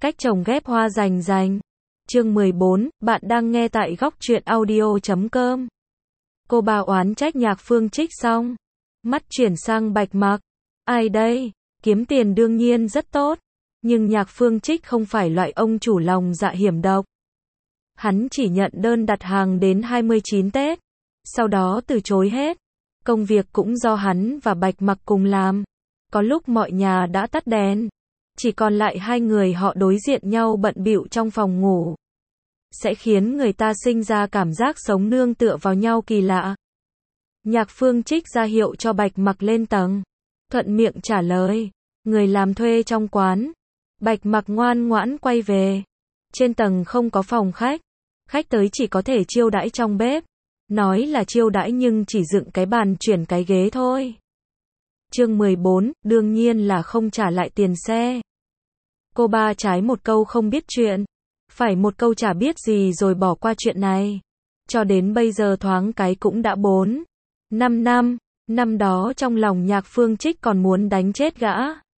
Cách trồng ghép hoa rành rành. Chương 14, bạn đang nghe tại góc truyện audio.com. Cô bà oán trách Nhạc Phương Trích xong, mắt chuyển sang Bạch Mặc. Ai đây? Kiếm tiền đương nhiên rất tốt, nhưng Nhạc Phương Trích không phải loại ông chủ lòng dạ hiểm độc. Hắn chỉ nhận đơn đặt hàng đến 29 Tết, sau đó từ chối hết. Công việc cũng do hắn và Bạch Mặc cùng làm. Có lúc mọi nhà đã tắt đèn, chỉ còn lại hai người họ đối diện nhau bận bịu trong phòng ngủ, sẽ khiến người ta sinh ra cảm giác sống nương tựa vào nhau kỳ lạ. Nhạc Phương Trích ra hiệu cho Bạch Mặc lên tầng, thuận miệng trả lời, người làm thuê trong quán. Bạch Mặc ngoan ngoãn quay về. Trên tầng không có phòng khách, khách tới chỉ có thể chiêu đãi trong bếp. Nói là chiêu đãi nhưng chỉ dựng cái bàn chuyển cái ghế thôi. Chương 14, đương nhiên là không trả lại tiền xe. Cô ba trái một câu không biết chuyện, phải một câu chả biết gì rồi bỏ qua chuyện này. Cho đến bây giờ thoáng cái cũng đã 4-5 năm, năm đó trong lòng Nhạc Phương Trích còn muốn đánh chết gã.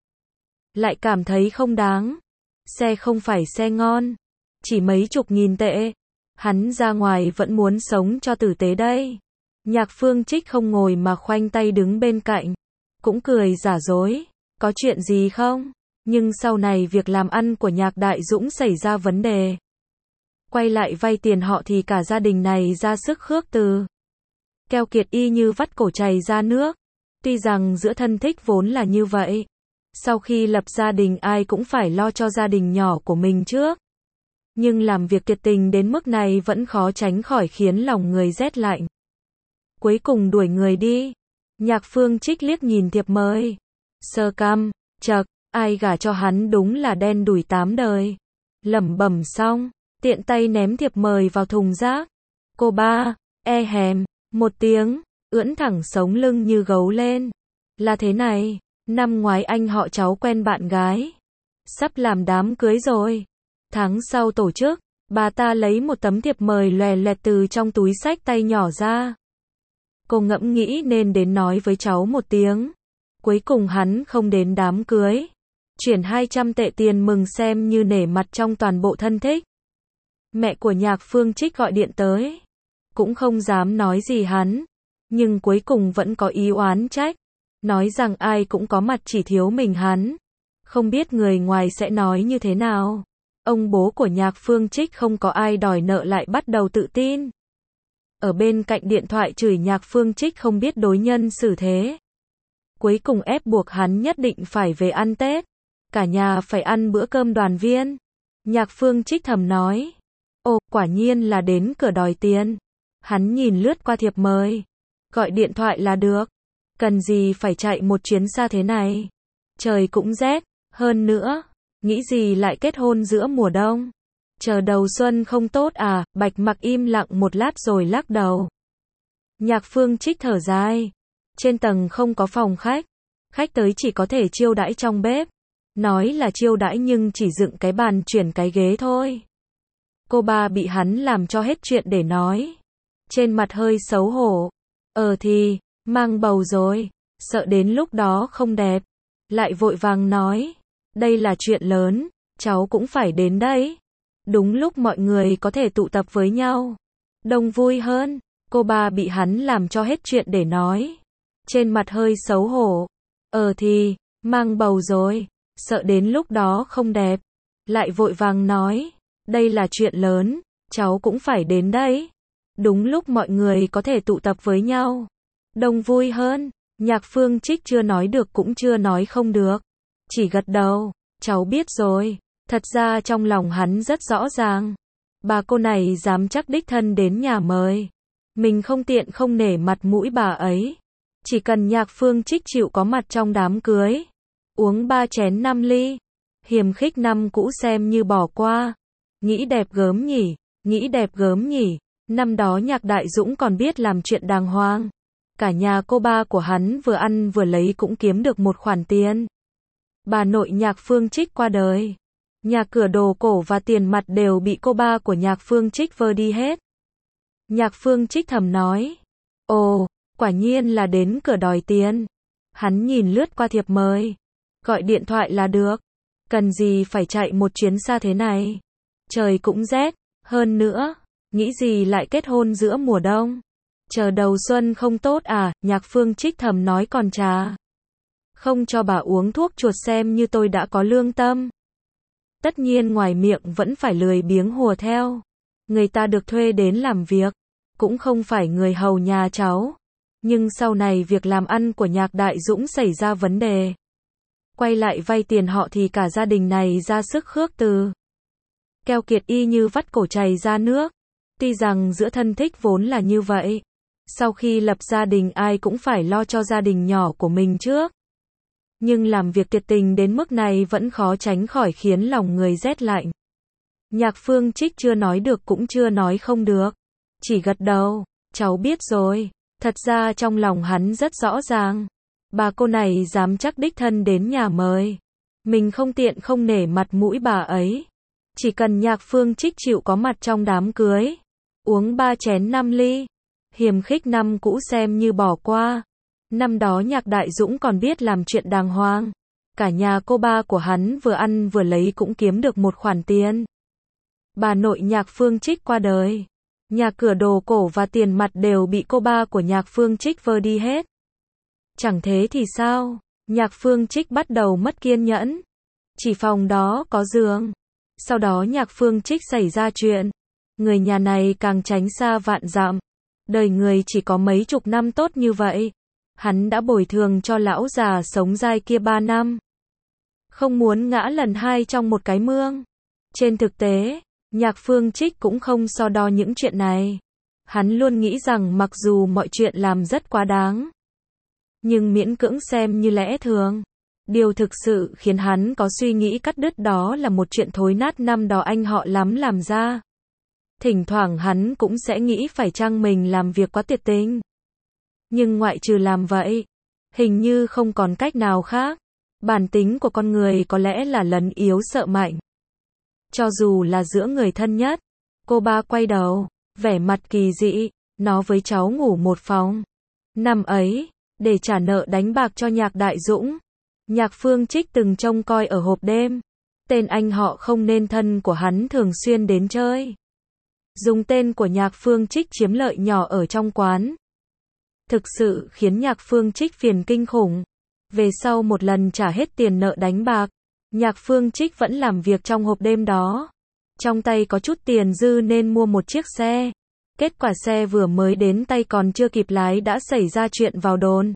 Lại cảm thấy không đáng. Xe không phải xe ngon, chỉ mấy chục nghìn tệ. Hắn ra ngoài vẫn muốn sống cho tử tế đây. Nhạc Phương Trích không ngồi mà khoanh tay đứng bên cạnh, cũng cười giả dối, có chuyện gì không? Nhưng sau này việc làm ăn của Nhạc Đại Dũng xảy ra vấn đề. Quay lại vay tiền họ thì cả gia đình này ra sức khước từ. Keo kiệt y như vắt cổ chảy ra nước. Tuy rằng giữa thân thích vốn là như vậy, sau khi lập gia đình ai cũng phải lo cho gia đình nhỏ của mình trước. Nhưng làm việc tuyệt tình đến mức này vẫn khó tránh khỏi khiến lòng người rét lạnh. Cuối cùng đuổi người đi. Nhạc Phương Trích liếc nhìn thiệp mời, sờ cằm, chậc, ai gả cho hắn đúng là đen đủi 8 đời. Lẩm bẩm xong, tiện tay ném thiệp mời vào thùng rác. Cô ba, hèm, một tiếng, ưỡn thẳng sống lưng như gấu lên. Là thế này, năm ngoái anh họ cháu quen bạn gái, sắp làm đám cưới rồi. Tháng sau tổ chức, bà ta lấy một tấm thiệp mời lòe loẹt từ trong túi xách tay nhỏ ra. Cô ngẫm nghĩ nên đến nói với cháu một tiếng. Cuối cùng hắn không đến đám cưới. Chuyển 200 tệ tiền mừng xem như nể mặt trong toàn bộ thân thích. Mẹ của Nhạc Phương Trích gọi điện tới, cũng không dám nói gì hắn, nhưng cuối cùng vẫn có ý oán trách, nói rằng ai cũng có mặt chỉ thiếu mình hắn. Không biết người ngoài sẽ nói như thế nào. Ông bố của Nhạc Phương Trích không có ai đòi nợ lại bắt đầu tự tin. Ở bên cạnh điện thoại chửi Nhạc Phương Trích không biết đối nhân xử thế. Cuối cùng ép buộc hắn nhất định phải về ăn Tết. Cả nhà phải ăn bữa cơm đoàn viên. Nhạc Phương Trích thầm nói, ồ, quả nhiên là đến cửa đòi tiền. Hắn nhìn lướt qua thiệp mời, gọi điện thoại là được. Cần gì phải chạy một chuyến xa thế này. Trời cũng rét, hơn nữa, nghĩ gì lại kết hôn giữa mùa đông. Chờ đầu xuân không tốt à? Bạch Mặc im lặng một lát rồi lắc đầu. Nhạc Phương Trích thở dài. Trên tầng không có phòng khách, khách tới chỉ có thể chiêu đãi trong bếp. Nói là chiêu đãi nhưng chỉ dựng cái bàn chuyển cái ghế thôi. Cô ba bị hắn làm cho hết chuyện để nói. Trên mặt hơi xấu hổ. Thì, mang bầu rồi, sợ đến lúc đó không đẹp. Lại vội vàng nói, đây là chuyện lớn, cháu cũng phải đến đấy. Đúng lúc mọi người có thể tụ tập với nhau, đông vui hơn. Cô ba bị hắn làm cho hết chuyện để nói. Trên mặt hơi xấu hổ. Thì, mang bầu rồi, sợ đến lúc đó không đẹp. Lại vội vàng nói, đây là chuyện lớn, cháu cũng phải đến đấy. Đúng lúc mọi người có thể tụ tập với nhau, đông vui hơn. Nhạc Phương Trích chưa nói được cũng chưa nói không được, chỉ gật đầu, cháu biết rồi. Thật ra trong lòng hắn rất rõ ràng, bà cô này dám chắc đích thân đến nhà mời, mình không tiện không nể mặt mũi bà ấy. Chỉ cần Nhạc Phương Trích chịu có mặt trong đám cưới, uống 3 chén 5 ly, hiềm khích năm cũ xem như bỏ qua. Nghĩ đẹp gớm nhỉ, nghĩ đẹp gớm nhỉ. Năm đó Nhạc Đại Dũng còn biết làm chuyện đàng hoàng. Cả nhà cô ba của hắn vừa ăn vừa lấy cũng kiếm được một khoản tiền. Bà nội Nhạc Phương Trích qua đời, nhà cửa đồ cổ và tiền mặt đều bị cô ba của Nhạc Phương Trích vơ đi hết. Nhạc Phương Trích thầm nói, ồ, quả nhiên là đến cửa đòi tiền. Hắn nhìn lướt qua thiệp mời, gọi điện thoại là được. Cần gì phải chạy một chuyến xa thế này? Trời cũng rét, hơn nữa, nghĩ gì lại kết hôn giữa mùa đông? Chờ đầu xuân không tốt à? Nhạc Phương Trích thầm nói còn trà. Không cho bà uống thuốc chuột xem như tôi đã có lương tâm. Tất nhiên ngoài miệng vẫn phải lười biếng hùa theo. Người ta được thuê đến làm việc, cũng không phải người hầu nhà cháu. Nhưng sau này việc làm ăn của Nhạc Đại Dũng xảy ra vấn đề. Quay lại vay tiền họ thì cả gia đình này ra sức khước từ. Keo kiệt y như vắt cổ chảy ra nước. Tuy rằng giữa thân thích vốn là như vậy. Sau khi lập gia đình ai cũng phải lo cho gia đình nhỏ của mình trước. Nhưng làm việc tuyệt tình đến mức này vẫn khó tránh khỏi khiến lòng người rét lạnh. Nhạc Phương Trích chưa nói được cũng chưa nói không được. Chỉ gật đầu, cháu biết rồi. Thật ra trong lòng hắn rất rõ ràng. Bà cô này dám chắc đích thân đến nhà mời. Mình không tiện không nể mặt mũi bà ấy. Chỉ cần Nhạc Phương Trích chịu có mặt trong đám cưới. Uống 3 chén 5 ly. Hiềm khích năm cũ xem như bỏ qua. Năm đó Nhạc Đại Dũng còn biết làm chuyện đàng hoàng. Cả nhà cô ba của hắn vừa ăn vừa lấy cũng kiếm được một khoản tiền. Bà nội Nhạc Phương Trích qua đời. Nhà cửa đồ cổ và tiền mặt đều bị cô ba của Nhạc Phương Trích vơ đi hết. Chẳng thế thì sao? Nhạc Phương Trích bắt đầu mất kiên nhẫn. Chỉ phòng đó có giường. Sau đó Nhạc Phương Trích xảy ra chuyện. Người nhà này càng tránh xa vạn dặm. Đời người chỉ có mấy chục năm tốt như vậy. Hắn đã bồi thường cho lão già sống dai kia 3 năm. Không muốn ngã lần hai trong một cái mương. Trên thực tế, Nhạc Phương Trích cũng không so đo những chuyện này. Hắn luôn nghĩ rằng mặc dù mọi chuyện làm rất quá đáng, nhưng miễn cưỡng xem như lẽ thường. Điều thực sự khiến hắn có suy nghĩ cắt đứt đó là một chuyện thối nát năm đó anh họ lắm làm ra. Thỉnh thoảng hắn cũng sẽ nghĩ phải chăng mình làm việc quá tuyệt tình. Nhưng ngoại trừ làm vậy, hình như không còn cách nào khác. Bản tính của con người có lẽ là lấn yếu sợ mạnh. Cho dù là giữa người thân nhất. Cô ba quay đầu, vẻ mặt kỳ dị, nó với cháu ngủ một phòng. Năm ấy, để trả nợ đánh bạc cho Nhạc Đại Dũng, Nhạc Phương Trích từng trông coi ở hộp đêm. Tên anh họ không nên thân của hắn thường xuyên đến chơi. Dùng tên của Nhạc Phương Trích chiếm lợi nhỏ ở trong quán. Thực sự khiến Nhạc Phương Trích phiền kinh khủng. Về sau một lần trả hết tiền nợ đánh bạc, Nhạc Phương Trích vẫn làm việc trong hộp đêm đó. Trong tay có chút tiền dư nên mua một chiếc xe. Kết quả xe vừa mới đến tay còn chưa kịp lái đã xảy ra chuyện vào đồn.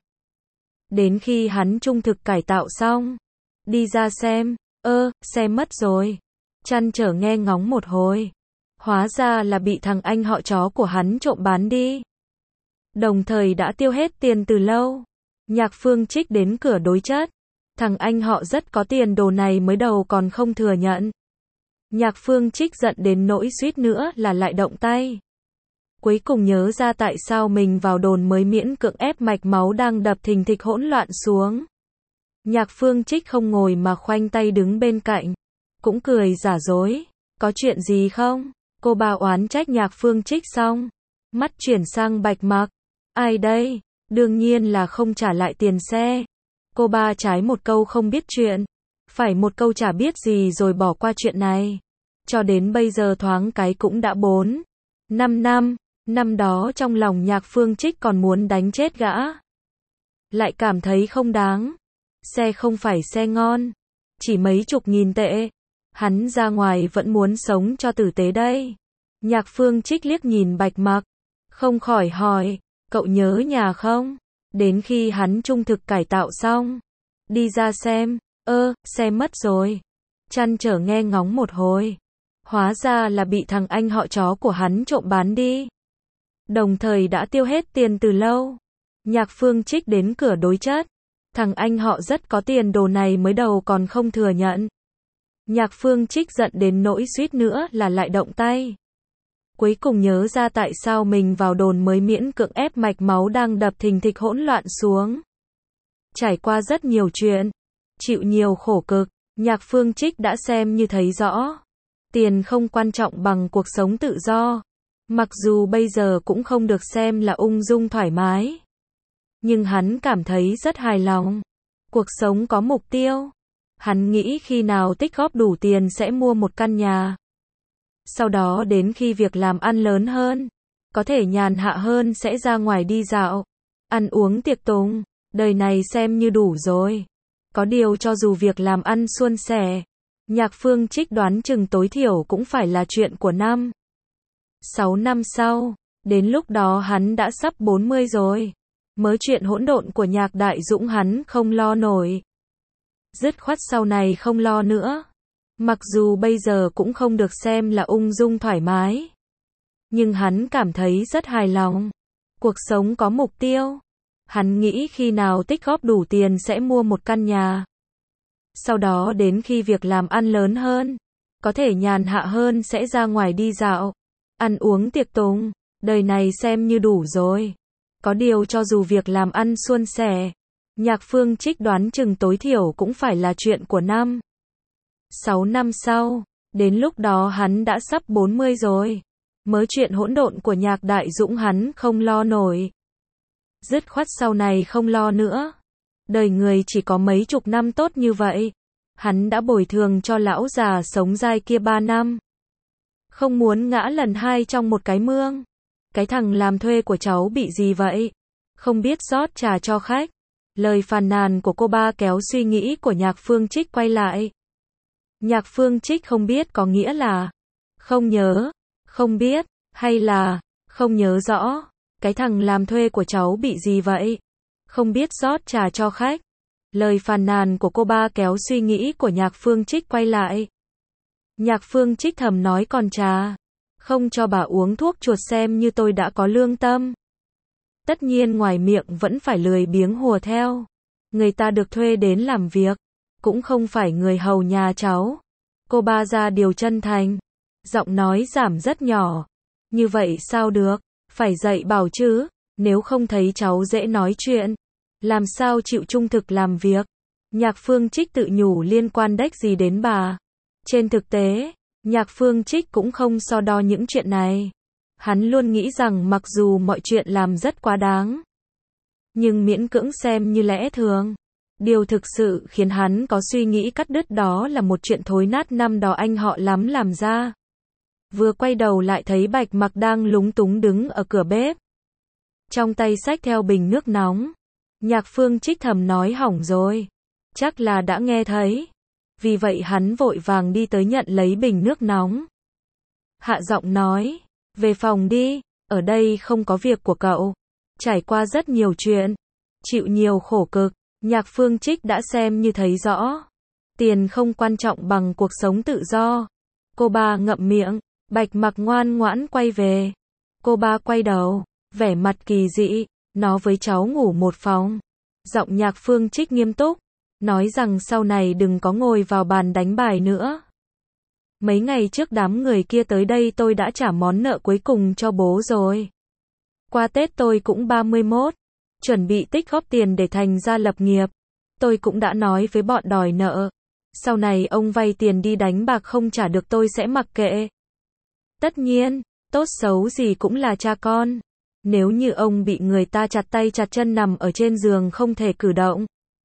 Đến khi hắn trung thực cải tạo xong, đi ra xem, xe mất rồi. Trăn trở nghe ngóng một hồi. Hóa ra là bị thằng anh họ chó của hắn trộm bán đi. Đồng thời đã tiêu hết tiền từ lâu. Nhạc Phương Trích đến cửa đối chất. Thằng anh họ rất có tiền, đồ này mới đầu còn không thừa nhận. Nhạc Phương Trích giận đến nỗi suýt nữa là lại động tay. Cuối cùng nhớ ra tại sao mình vào đồn mới miễn cưỡng ép mạch máu đang đập thình thịch hỗn loạn xuống. Nhạc Phương Trích không ngồi mà khoanh tay đứng bên cạnh. Cũng cười giả dối. Có chuyện gì không? Cô ba oán trách Nhạc Phương Trích xong. Mắt chuyển sang Bạch Mặc. Ai đây? Đương nhiên là không trả lại tiền xe. Cô ba trái một câu không biết chuyện. Phải một câu chả biết gì rồi bỏ qua chuyện này. Cho đến bây giờ thoáng cái cũng đã 4-5 năm. Năm đó trong lòng Nhạc Phương Trích còn muốn đánh chết gã. Lại cảm thấy không đáng. Xe không phải xe ngon. Chỉ mấy chục nghìn tệ. Hắn ra ngoài vẫn muốn sống cho tử tế đây. Nhạc Phương Trích liếc nhìn Bạch Mặc. Không khỏi hỏi, cậu nhớ nhà không? Đến khi hắn trung thực cải tạo xong. Đi ra xem, xe mất rồi. Trăn trở nghe ngóng một hồi. Hóa ra là bị thằng anh họ chó của hắn trộm bán đi. Đồng thời đã tiêu hết tiền từ lâu. Nhạc Phương Trích đến cửa đối chất. Thằng anh họ rất có tiền, đồ này mới đầu còn không thừa nhận. Nhạc Phương Trích giận đến nỗi suýt nữa là lại động tay. Cuối cùng nhớ ra tại sao mình vào đồn mới miễn cưỡng ép mạch máu đang đập thình thịch hỗn loạn xuống. Trải qua rất nhiều chuyện, chịu nhiều khổ cực, Nhạc Phương Trích đã xem như thấy rõ. Tiền không quan trọng bằng cuộc sống tự do. Mặc dù bây giờ cũng không được xem là ung dung thoải mái. Nhưng hắn cảm thấy rất hài lòng. Cuộc sống có mục tiêu. Hắn nghĩ khi nào tích góp đủ tiền sẽ mua một căn nhà. Sau đó đến khi việc làm ăn lớn hơn, có thể nhàn hạ hơn sẽ ra ngoài đi dạo, ăn uống tiệc tùng, đời này xem như đủ rồi. Có điều cho dù việc làm ăn suôn sẻ, Nhạc Phương Trích đoán chừng tối thiểu cũng phải là chuyện của 6 năm sau, đến lúc đó hắn đã sắp 40 rồi. Mớ chuyện hỗn độn của Nhạc Đại Dũng hắn không lo nổi. Dứt khoát sau này không lo nữa. Mặc dù bây giờ cũng không được xem là ung dung thoải mái, nhưng hắn cảm thấy rất hài lòng. Cuộc sống có mục tiêu. Hắn nghĩ khi nào tích góp đủ tiền sẽ mua một căn nhà. Sau đó đến khi việc làm ăn lớn hơn, có thể nhàn hạ hơn sẽ ra ngoài đi dạo, ăn uống tiệc tùng, đời này xem như đủ rồi. Có điều cho dù việc làm ăn suôn sẻ, Nhạc Phương Trích đoán chừng tối thiểu cũng phải là chuyện của 6 năm sau, đến lúc đó hắn đã sắp 40 rồi. Mớ chuyện hỗn độn của Nhạc Đại Dũng hắn không lo nổi. Dứt khoát sau này không lo nữa. Đời người chỉ có mấy chục năm tốt như vậy. Hắn đã bồi thường cho lão già sống dai kia 3 năm. Không muốn ngã lần hai trong một cái mương. Cái thằng làm thuê của cháu bị gì vậy? Không biết rót trà cho khách. Lời phàn nàn của cô ba kéo suy nghĩ của Nhạc Phương Trích quay lại. Nhạc Phương Trích không biết có nghĩa là không nhớ, không biết, hay là không nhớ rõ. Cái thằng làm thuê của cháu bị gì vậy? Không biết rót trà cho khách. Lời phàn nàn của cô ba kéo suy nghĩ của Nhạc Phương Trích quay lại. Nhạc Phương Trích thầm nói còn trà. Không cho bà uống thuốc chuột xem như tôi đã có lương tâm. Tất nhiên ngoài miệng vẫn phải lười biếng hùa theo. Người ta được thuê đến làm việc, cũng không phải người hầu nhà cháu. Cô ba ra điều chân thành. Giọng nói giảm rất nhỏ. Như vậy sao được? Phải dạy bảo chứ. Nếu không thấy cháu dễ nói chuyện, làm sao chịu trung thực làm việc. Nhạc Phương Trích tự nhủ liên quan đếch gì đến bà. Trên thực tế, Nhạc Phương Trích cũng không so đo những chuyện này. Hắn luôn nghĩ rằng mặc dù mọi chuyện làm rất quá đáng, nhưng miễn cưỡng xem như lẽ thường. Điều thực sự khiến hắn có suy nghĩ cắt đứt đó là một chuyện thối nát năm đó anh họ lắm làm ra. Vừa quay đầu lại thấy Bạch Mặc đang lúng túng đứng ở cửa bếp, trong tay xách theo bình nước nóng. Nhạc Phương Trích thầm nói hỏng rồi. Chắc là đã nghe thấy. Vì vậy hắn vội vàng đi tới nhận lấy bình nước nóng. Hạ giọng nói, về phòng đi, ở đây không có việc của cậu. Trải qua rất nhiều chuyện, chịu nhiều khổ cực, Nhạc Phương Trích đã xem như thấy rõ. Tiền không quan trọng bằng cuộc sống tự do. Cô ba ngậm miệng, Bạch Mặc ngoan ngoãn quay về. Cô ba quay đầu, vẻ mặt kỳ dị, nó với cháu ngủ một phòng. Giọng Nhạc Phương Trích nghiêm túc, nói rằng sau này đừng có ngồi vào bàn đánh bài nữa. Mấy ngày trước đám người kia tới đây tôi đã trả món nợ cuối cùng cho bố rồi. Qua Tết tôi cũng 31, chuẩn bị tích góp tiền để thành ra lập nghiệp. Tôi cũng đã nói với bọn đòi nợ. Sau này ông vay tiền đi đánh bạc không trả được tôi sẽ mặc kệ. Tất nhiên, tốt xấu gì cũng là cha con. Nếu như ông bị người ta chặt tay chặt chân nằm ở trên giường không thể cử động,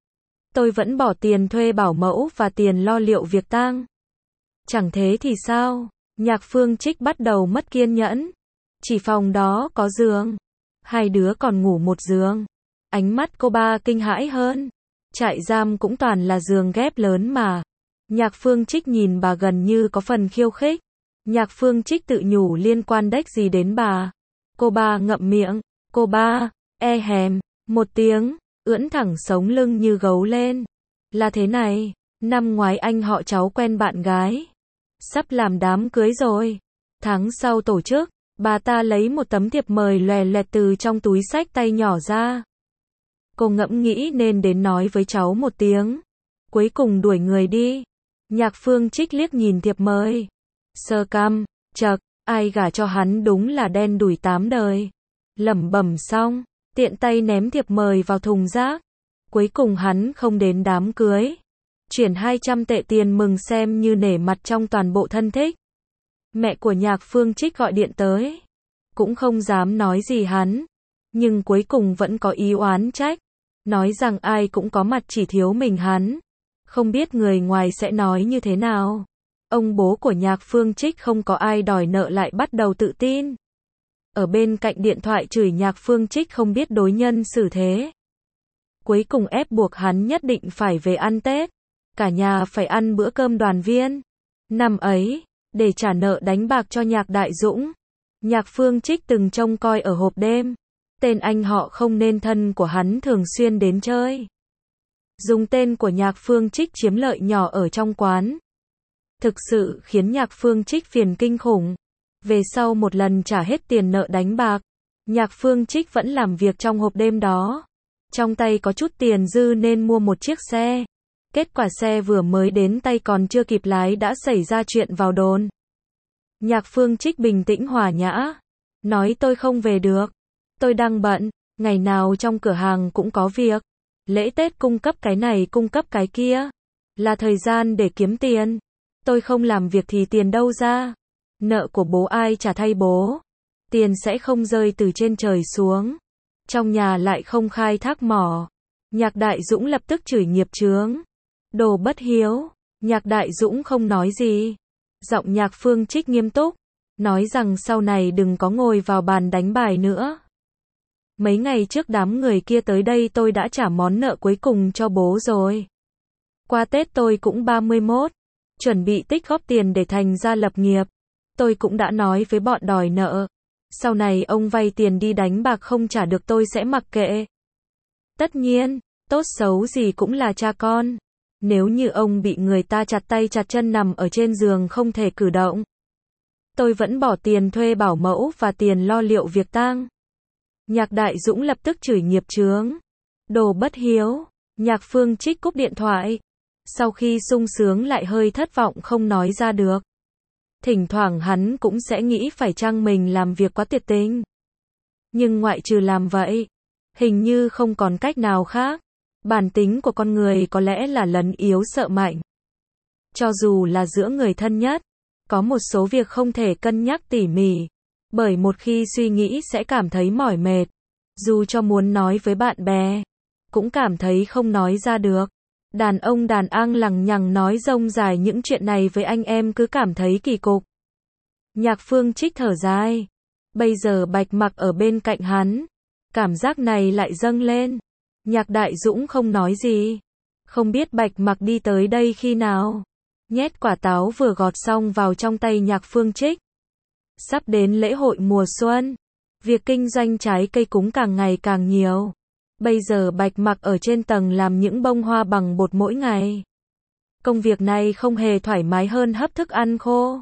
tôi vẫn bỏ tiền thuê bảo mẫu và tiền lo liệu việc tang. Chẳng thế thì sao? Nhạc Phương Trích bắt đầu mất kiên nhẫn. Chỉ phòng đó có giường. Hai đứa còn ngủ một giường. Ánh mắt cô ba kinh hãi hơn. Trại giam cũng toàn là giường ghép lớn mà. Nhạc Phương Trích nhìn bà gần như có phần khiêu khích. Nhạc Phương Trích tự nhủ liên quan đếch gì đến bà. Cô ba ngậm miệng. Cô ba, hèm, một tiếng, ưỡn thẳng sống lưng như gấu lên. Là thế này, năm ngoái anh họ cháu quen bạn gái. Sắp làm đám cưới rồi. Tháng sau tổ chức, bà ta lấy một tấm thiệp mời lòe loẹt từ trong túi xách tay nhỏ ra. Cô ngẫm nghĩ nên đến nói với cháu một tiếng. Cuối cùng đuổi người đi. Nhạc Phương Trích liếc nhìn thiệp mời. Sơ căm, chậc, ai gả cho hắn đúng là đen đủi 8 đời. Lẩm bẩm xong, tiện tay ném thiệp mời vào thùng rác. Cuối cùng hắn không đến đám cưới. Chuyển 200 tệ tiền mừng xem như nể mặt trong toàn bộ thân thích. Mẹ của Nhạc Phương Trích gọi điện tới. Cũng không dám nói gì hắn. Nhưng cuối cùng vẫn có ý oán trách. Nói rằng ai cũng có mặt chỉ thiếu mình hắn. Không biết người ngoài sẽ nói như thế nào. Ông bố của Nhạc Phương Trích không có ai đòi nợ lại bắt đầu tự tin. Ở bên cạnh điện thoại chửi Nhạc Phương Trích không biết đối nhân xử thế. Cuối cùng ép buộc hắn nhất định phải về ăn Tết. Cả nhà phải ăn bữa cơm đoàn viên. Năm ấy, để trả nợ đánh bạc cho Nhạc Đại Dũng, Nhạc Phương Trích từng trông coi ở hộp đêm. Tên anh họ không nên thân của hắn thường xuyên đến chơi. Dùng tên của Nhạc Phương Trích chiếm lợi nhỏ ở trong quán. Thực sự khiến Nhạc Phương Trích phiền kinh khủng. Về sau một lần trả hết tiền nợ đánh bạc, Nhạc Phương Trích vẫn làm việc trong hộp đêm đó. Trong tay có chút tiền dư nên mua một chiếc xe. Kết quả xe vừa mới đến tay còn chưa kịp lái đã xảy ra chuyện vào đồn. Nhạc Phương Trích bình tĩnh hòa nhã. Nói tôi không về được. Tôi đang bận, ngày nào trong cửa hàng cũng có việc. Lễ Tết cung cấp cái này cung cấp cái kia. Là thời gian để kiếm tiền. Tôi không làm việc thì tiền đâu ra. Nợ của bố ai trả thay bố. Tiền sẽ không rơi từ trên trời xuống. Trong nhà lại không khai thác mỏ. Nhạc Đại Dũng lập tức chửi nghiệp chướng. Đồ bất hiếu. Nhạc Đại Dũng không nói gì. Giọng Nhạc Phương Trích nghiêm túc. Nói rằng sau này đừng có ngồi vào bàn đánh bài nữa. Mấy ngày trước đám người kia tới đây tôi đã trả món nợ cuối cùng cho bố rồi. Qua Tết tôi cũng 31. Chuẩn bị tích góp tiền để thành ra lập nghiệp. Tôi cũng đã nói với bọn đòi nợ. Sau này ông vay tiền đi đánh bạc không trả được tôi sẽ mặc kệ. Tất nhiên, tốt xấu gì cũng là cha con. Nếu như ông bị người ta chặt tay chặt chân nằm ở trên giường không thể cử động, tôi vẫn bỏ tiền thuê bảo mẫu và tiền lo liệu việc tang. Nhạc Đại Dũng lập tức chửi nghiệp chướng. Đồ bất hiếu. Nhạc Phương Trích cúp điện thoại. Sau khi sung sướng lại hơi thất vọng không nói ra được. Thỉnh thoảng hắn cũng sẽ nghĩ phải chăng mình làm việc quá tuyệt tình. Nhưng ngoại trừ làm vậy, hình như không còn cách nào khác. Bản tính của con người có lẽ là lấn yếu sợ mạnh. Cho dù là giữa người thân nhất, có một số việc không thể cân nhắc tỉ mỉ. Bởi một khi suy nghĩ sẽ cảm thấy mỏi mệt. Dù cho muốn nói với bạn bè, cũng cảm thấy không nói ra được. Đàn ông đàn ang lằng nhằng nói rông dài những chuyện này với anh em cứ cảm thấy kỳ cục. Nhạc Phương Trích thở dài. Bây giờ Bạch Mặc ở bên cạnh hắn. Cảm giác này lại dâng lên. Nhạc Đại Dũng không nói gì. Không biết Bạch Mặc đi tới đây khi nào. Nhét quả táo vừa gọt xong vào trong tay Nhạc Phương Trích. Sắp đến lễ hội mùa xuân. Việc kinh doanh trái cây cúng càng ngày càng nhiều. Bây giờ Bạch Mặc ở trên tầng làm những bông hoa bằng bột mỗi ngày. Công việc này không hề thoải mái hơn hấp thức ăn khô.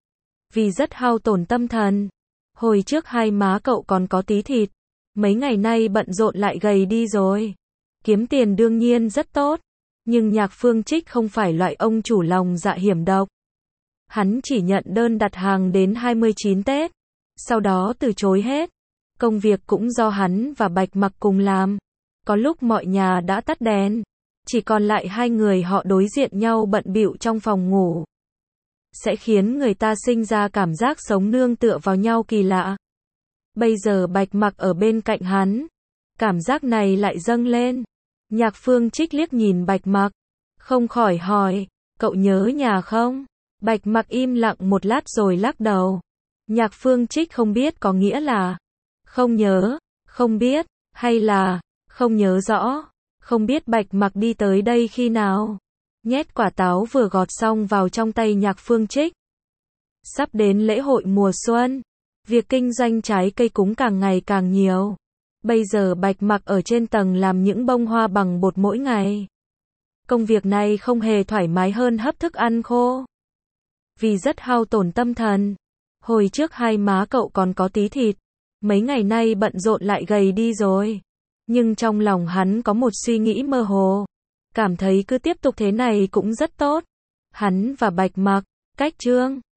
Vì rất hao tổn tâm thần. Hồi trước hai má cậu còn có tí thịt. Mấy ngày nay bận rộn lại gầy đi rồi. Kiếm tiền đương nhiên rất tốt. Nhưng Nhạc Phương Trích không phải loại ông chủ lòng dạ hiểm độc. Hắn chỉ nhận đơn đặt hàng đến 29 Tết. Sau đó từ chối hết. Công việc cũng do hắn và Bạch Mặc cùng làm. Có lúc mọi nhà đã tắt đèn. Chỉ còn lại hai người họ đối diện nhau bận bịu trong phòng ngủ. Sẽ khiến người ta sinh ra cảm giác sống nương tựa vào nhau kỳ lạ. Bây giờ Bạch Mặc ở bên cạnh hắn. Cảm giác này lại dâng lên. Nhạc Phương Trích liếc nhìn Bạch Mặc. Không khỏi hỏi. Cậu nhớ nhà không? Bạch Mặc im lặng một lát rồi lắc đầu. Nhạc Phương Trích không biết có nghĩa là không nhớ, không biết, hay là không nhớ rõ. Không biết Bạch Mặc đi tới đây khi nào. Nhét quả táo vừa gọt xong vào trong tay Nhạc Phương Trích. Sắp đến lễ hội mùa xuân. Việc kinh doanh trái cây cúng càng ngày càng nhiều. Bây giờ Bạch Mặc ở trên tầng làm những bông hoa bằng bột mỗi ngày. Công việc này không hề thoải mái hơn hấp thức ăn khô. Vì rất hao tổn tâm thần. Hồi trước hai má cậu còn có tí thịt. Mấy ngày nay bận rộn lại gầy đi rồi. Nhưng trong lòng hắn có một suy nghĩ mơ hồ. Cảm thấy cứ tiếp tục thế này cũng rất tốt. Hắn và Bạch Mặc, cách chương